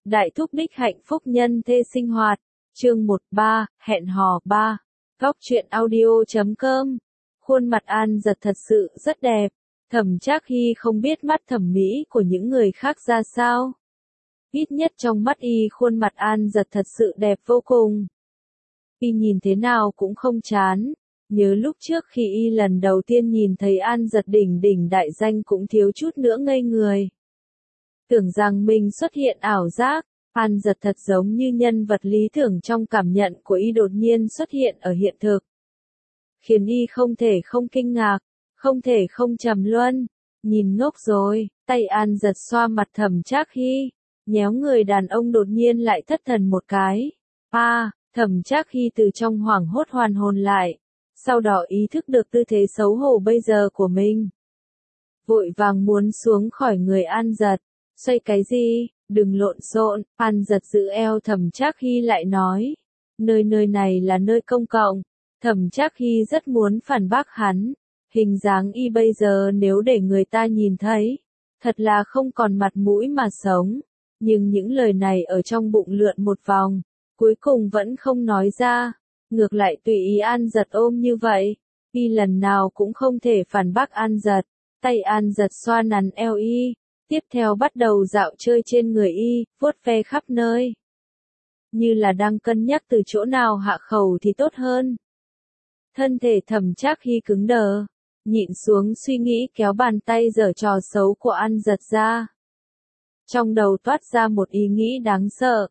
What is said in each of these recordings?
Đại thúc đích hạnh phúc nhân thê sinh hoạt. Chương 13, hẹn hò 3. Góc truyện audio.com. Khuôn mặt An Giật thật sự rất đẹp. Thẩm Trác Hy không biết mắt thẩm mỹ của những người khác ra sao. Ít nhất trong mắt y khuôn mặt An Giật thật sự đẹp vô cùng. Y nhìn thế nào cũng không chán. Nhớ lúc trước khi y lần đầu tiên nhìn thấy An Giật đỉnh đỉnh đại danh cũng thiếu chút nữa ngây người. Tưởng rằng mình xuất hiện ảo giác, An Giật thật giống như nhân vật lý tưởng trong cảm nhận của y đột nhiên xuất hiện ở hiện thực. Khiến y không thể không kinh ngạc, không thể không trầm luân, nhìn ngốc rồi, tay An Giật xoa mặt Thẩm Trác Hy, nhéo người đàn ông đột nhiên lại thất thần một cái. Thẩm Trác Hy từ trong hoảng hốt hoàn hồn lại, sau đó ý thức được tư thế xấu hổ bây giờ của mình. Vội vàng muốn xuống khỏi người An Giật, xoay cái gì, đừng lộn xộn, An Giật giữ eo Thẩm Trác Hy lại nói, nơi này là nơi công cộng. Thẩm Trác Hy rất muốn phản bác hắn, hình dáng y bây giờ nếu để người ta nhìn thấy, thật là không còn mặt mũi mà sống, nhưng những lời này ở trong bụng lượn một vòng, cuối cùng vẫn không nói ra, ngược lại tùy ý An Giật ôm như vậy, y lần nào cũng không thể phản bác An Giật, tay An Giật xoa nắn eo y, tiếp theo bắt đầu dạo chơi trên người y, vuốt ve khắp nơi. Như là đang cân nhắc từ chỗ nào hạ khẩu thì tốt hơn. Thân thể Thẩm Trác Hy cứng đờ, nhịn xuống suy nghĩ kéo bàn tay giở trò xấu của An Giật ra. Trong đầu toát ra một ý nghĩ đáng sợ,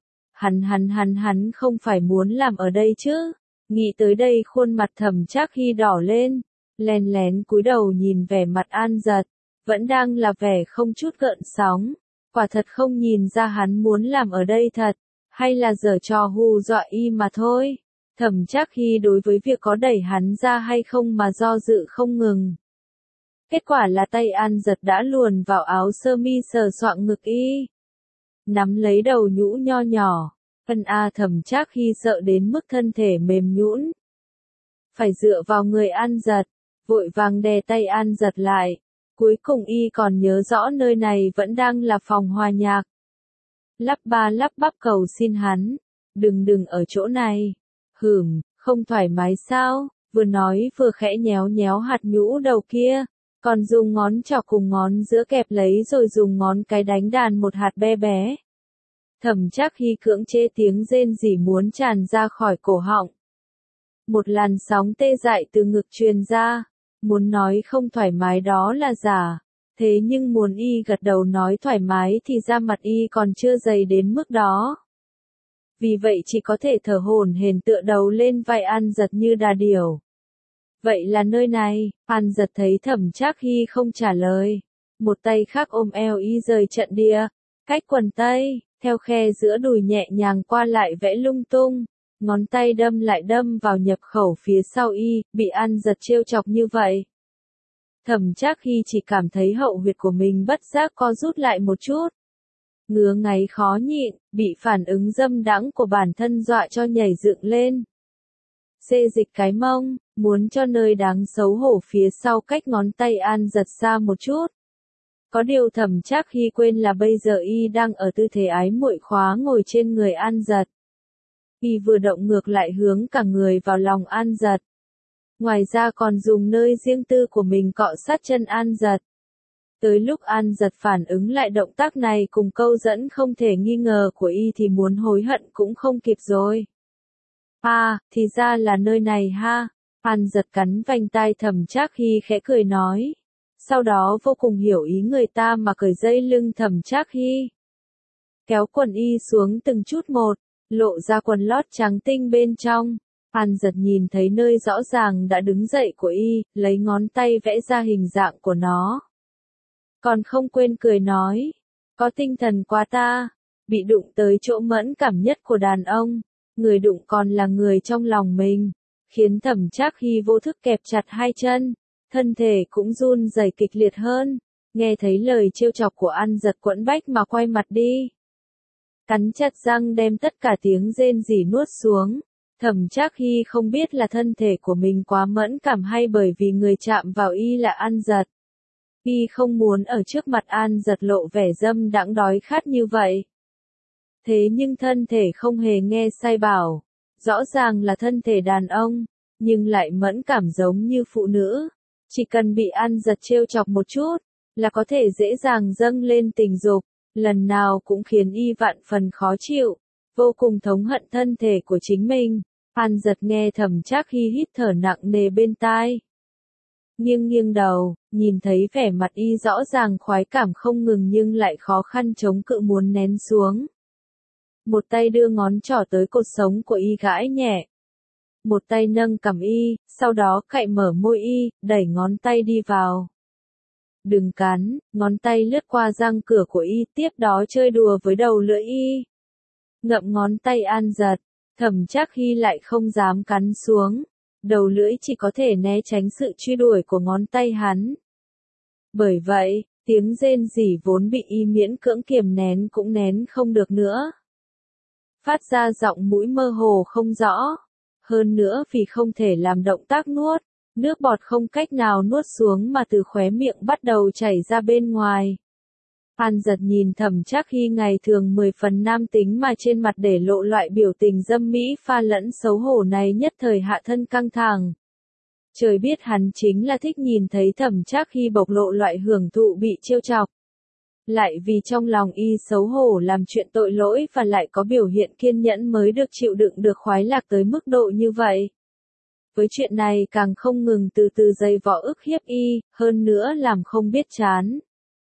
hắn không phải muốn làm ở đây chứ. Nghĩ tới đây khuôn mặt Thẩm Trác Hy đỏ lên, lén lén cúi đầu nhìn vẻ mặt An Giật, vẫn đang là vẻ không chút gợn sóng, quả thật không nhìn ra hắn muốn làm ở đây thật, hay là giở trò hù dọa y mà thôi. Thẩm Trác Hy đối với việc có đẩy hắn ra hay không mà do dự không ngừng. Kết quả là tay An Giật đã luồn vào áo sơ mi sờ soạng ngực y, nắm lấy đầu nhũ nho nhỏ. Thẩm Trác Hy sợ đến mức thân thể mềm nhũn, phải dựa vào người An Giật, vội vàng đè tay An Giật lại. Cuối cùng y còn nhớ rõ nơi này vẫn đang là phòng hòa nhạc. Lắp bắp cầu xin hắn, đừng ở chỗ này. Không thoải mái sao? Vừa nói vừa khẽ nhéo hạt nhũ đầu kia, còn dùng ngón trỏ cùng ngón giữa kẹp lấy rồi dùng ngón cái đánh đàn một hạt bé bé. Thẩm Trác Hy cưỡng chế tiếng rên rỉ muốn tràn ra khỏi cổ họng. Một làn sóng tê dại từ ngực truyền ra, muốn nói không thoải mái đó là giả, thế nhưng muốn y gật đầu nói thoải mái thì da mặt y còn chưa dày đến mức đó. Vì vậy chỉ có thể thở hổn hển tựa đầu lên vai An Giật như đà điểu. Vậy là nơi này, An Giật thấy Thẩm Trác Hy không trả lời, một tay khác ôm eo y rời trận địa, cách quần tây, theo khe giữa đùi nhẹ nhàng qua lại vẽ lung tung, ngón tay đâm vào nhập khẩu phía sau y, bị An Giật trêu chọc như vậy. Thẩm Trác Hy chỉ cảm thấy hậu huyệt của mình bất giác co rút lại một chút. Ngứa ngáy khó nhịn, bị phản ứng dâm đãng của bản thân dọa cho nhảy dựng lên. Xê dịch cái mông, muốn cho nơi đáng xấu hổ phía sau cách ngón tay An Giật xa một chút. Có điều Thẩm Trác Hy quên là bây giờ y đang ở tư thế ái muội khóa ngồi trên người An Giật. Y vừa động ngược lại hướng cả người vào lòng An Giật. Ngoài ra còn dùng nơi riêng tư của mình cọ sát chân An Giật. Tới lúc An Giật phản ứng lại động tác này cùng câu dẫn không thể nghi ngờ của y thì muốn hối hận cũng không kịp rồi. Thì ra là nơi này ha. An Giật cắn vành tai Thẩm Trác Hy khẽ cười nói. Sau đó vô cùng hiểu ý người ta mà cởi dây lưng Thẩm Trác Hy. Kéo quần y xuống từng chút một, lộ ra quần lót trắng tinh bên trong. An Giật nhìn thấy nơi rõ ràng đã đứng dậy của y, lấy ngón tay vẽ ra hình dạng của nó. Còn không quên cười nói, có tinh thần quá ta, bị đụng tới chỗ mẫn cảm nhất của đàn ông, người đụng còn là người trong lòng mình, khiến Thẩm Trác Hy vô thức kẹp chặt hai chân, thân thể cũng run rẩy kịch liệt hơn, nghe thấy lời trêu chọc của An Giật quẫn bách mà quay mặt đi. Cắn chặt răng đem tất cả tiếng rên rỉ nuốt xuống, Thẩm Trác Hy không biết là thân thể của mình quá mẫn cảm hay bởi vì người chạm vào y là An Giật. Y không muốn ở trước mặt An Giật lộ vẻ dâm đãng đói khát như vậy. Thế nhưng thân thể không hề nghe sai bảo. Rõ ràng là thân thể đàn ông, nhưng lại mẫn cảm giống như phụ nữ. Chỉ cần bị An Giật trêu chọc một chút, là có thể dễ dàng dâng lên tình dục, lần nào cũng khiến y vạn phần khó chịu, vô cùng thống hận thân thể của chính mình. An Giật nghe Thẩm Trác Hy hít thở nặng nề bên tai. Nghiêng nghiêng đầu, nhìn thấy vẻ mặt y rõ ràng khoái cảm không ngừng nhưng lại khó khăn chống cự muốn nén xuống. Một tay đưa ngón trỏ tới cột sống của y gãi nhẹ. Một tay nâng cằm y, sau đó cạy mở môi y, đẩy ngón tay đi vào. Đừng cắn, ngón tay lướt qua răng cửa của y, tiếp đó chơi đùa với đầu lưỡi y. Ngậm ngón tay An Giật, Thẩm Trác Hy lại không dám cắn xuống. Đầu lưỡi chỉ có thể né tránh sự truy đuổi của ngón tay hắn. Bởi vậy, tiếng rên rỉ vốn bị y miễn cưỡng kiềm nén cũng nén không được nữa. Phát ra giọng mũi mơ hồ không rõ. Hơn nữa vì không thể làm động tác nuốt, nước bọt không cách nào nuốt xuống mà từ khóe miệng bắt đầu chảy ra bên ngoài. An Giật nhìn Thẩm Trác Hy ngày thường 10 phần nam tính mà trên mặt để lộ loại biểu tình dâm mỹ pha lẫn xấu hổ này nhất thời hạ thân căng thẳng. Trời biết hắn chính là thích nhìn thấy Thẩm Trác Hy bộc lộ loại hưởng thụ bị trêu chọc. Lại vì trong lòng y xấu hổ làm chuyện tội lỗi và lại có biểu hiện kiên nhẫn mới được chịu đựng được khoái lạc tới mức độ như vậy. Với chuyện này càng không ngừng từ từ dày vò ức hiếp y, hơn nữa làm không biết chán.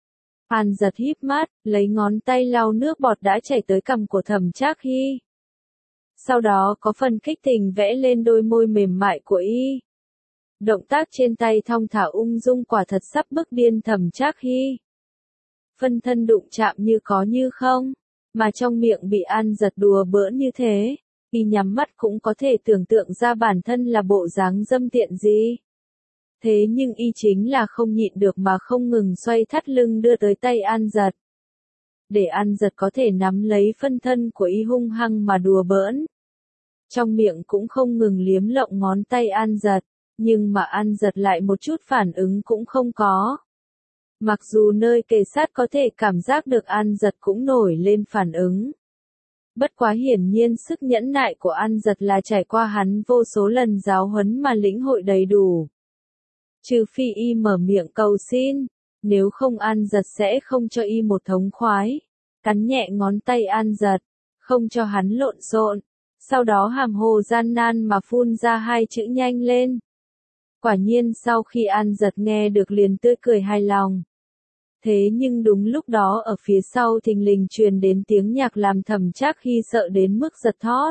An Giật híp mắt, lấy ngón tay lau nước bọt đã chảy tới cằm của Thẩm Trác Hy. Sau đó có phần kích tình vẽ lên đôi môi mềm mại của y. Động tác trên tay thong thả ung dung quả thật sắp bức điên Thẩm Trác Hy. Phân thân đụng chạm như có như không, mà trong miệng bị An Giật đùa bỡn như thế, y nhắm mắt cũng có thể tưởng tượng ra bản thân là bộ dáng dâm tiện gì. Thế nhưng y chính là không nhịn được mà không ngừng xoay thắt lưng đưa tới tay An Giật. Để An Giật có thể nắm lấy phân thân của y hung hăng mà đùa bỡn. Trong miệng cũng không ngừng liếm lộng ngón tay An Giật, nhưng mà An Giật lại một chút phản ứng cũng không có. Mặc dù nơi kề sát có thể cảm giác được An Giật cũng nổi lên phản ứng. Bất quá hiển nhiên sức nhẫn nại của An Giật là trải qua hắn vô số lần giáo huấn mà lĩnh hội đầy đủ. Trừ phi y mở miệng cầu xin, nếu không An Giật sẽ không cho y một thống khoái. Cắn nhẹ ngón tay An Giật, không cho hắn lộn xộn, sau đó hàm hồ gian nan mà phun ra hai chữ nhanh lên. Quả nhiên sau khi An Giật nghe được liền tươi cười hài lòng. Thế nhưng đúng lúc đó ở phía sau thình lình truyền đến tiếng nhạc làm Thẩm Trác Hy sợ đến mức giật thót.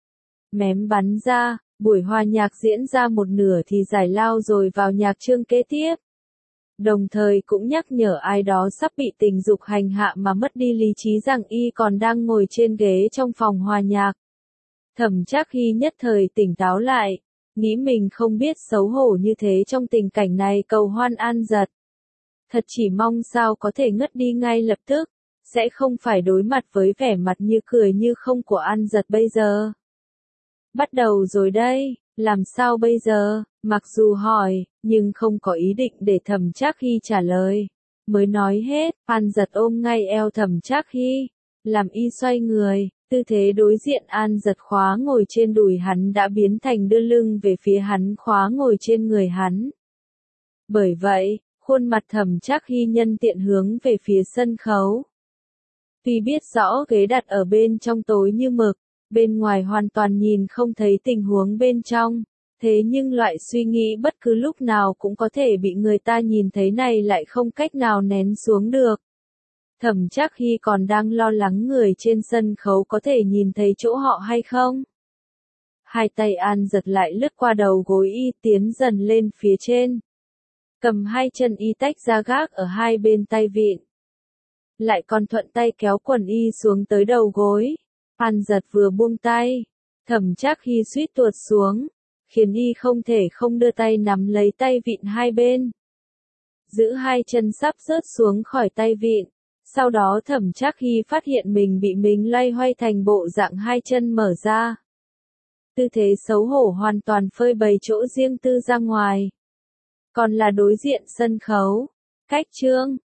Mém bắn ra, buổi hòa nhạc diễn ra một nửa thì giải lao rồi vào nhạc chương kế tiếp. Đồng thời cũng nhắc nhở ai đó sắp bị tình dục hành hạ mà mất đi lý trí rằng y còn đang ngồi trên ghế trong phòng hòa nhạc. Thẩm Trác Hy nhất thời tỉnh táo lại, nghĩ mình không biết xấu hổ như thế trong tình cảnh này cầu hoan An Giật. Thật chỉ mong sao có thể ngất đi ngay lập tức, sẽ không phải đối mặt với vẻ mặt như cười như không của An Giật bây giờ. Bắt đầu rồi đây, làm sao bây giờ? Mặc dù hỏi, nhưng không có ý định để Thẩm Trác Hy trả lời. Mới nói hết, An Giật ôm ngay eo Thẩm Trác Hy, làm y xoay người, tư thế đối diện An Giật khóa ngồi trên đùi hắn đã biến thành đưa lưng về phía hắn khóa ngồi trên người hắn. Bởi vậy, khuôn mặt Thẩm Trác Hy nhân tiện hướng về phía sân khấu. Tuy biết rõ ghế đặt ở bên trong tối như mực, bên ngoài hoàn toàn nhìn không thấy tình huống bên trong, thế nhưng loại suy nghĩ bất cứ lúc nào cũng có thể bị người ta nhìn thấy này lại không cách nào nén xuống được. Thẩm Trác Hy còn đang lo lắng người trên sân khấu có thể nhìn thấy chỗ họ hay không. Hai tay An Giật lại lướt qua đầu gối y tiến dần lên phía trên. Cầm hai chân y tách ra gác ở hai bên tay vịn. Lại còn thuận tay kéo quần y xuống tới đầu gối. An Giật vừa buông tay, Thẩm Trác Hy suýt tuột xuống, khiến y không thể không đưa tay nắm lấy tay vịn hai bên. Giữ hai chân sắp rớt xuống khỏi tay vịn, sau đó Thẩm Trác Hy phát hiện mình bị mình lay hoay thành bộ dạng hai chân mở ra. Tư thế xấu hổ hoàn toàn phơi bày chỗ riêng tư ra ngoài. Còn là đối diện sân khấu, cách chương,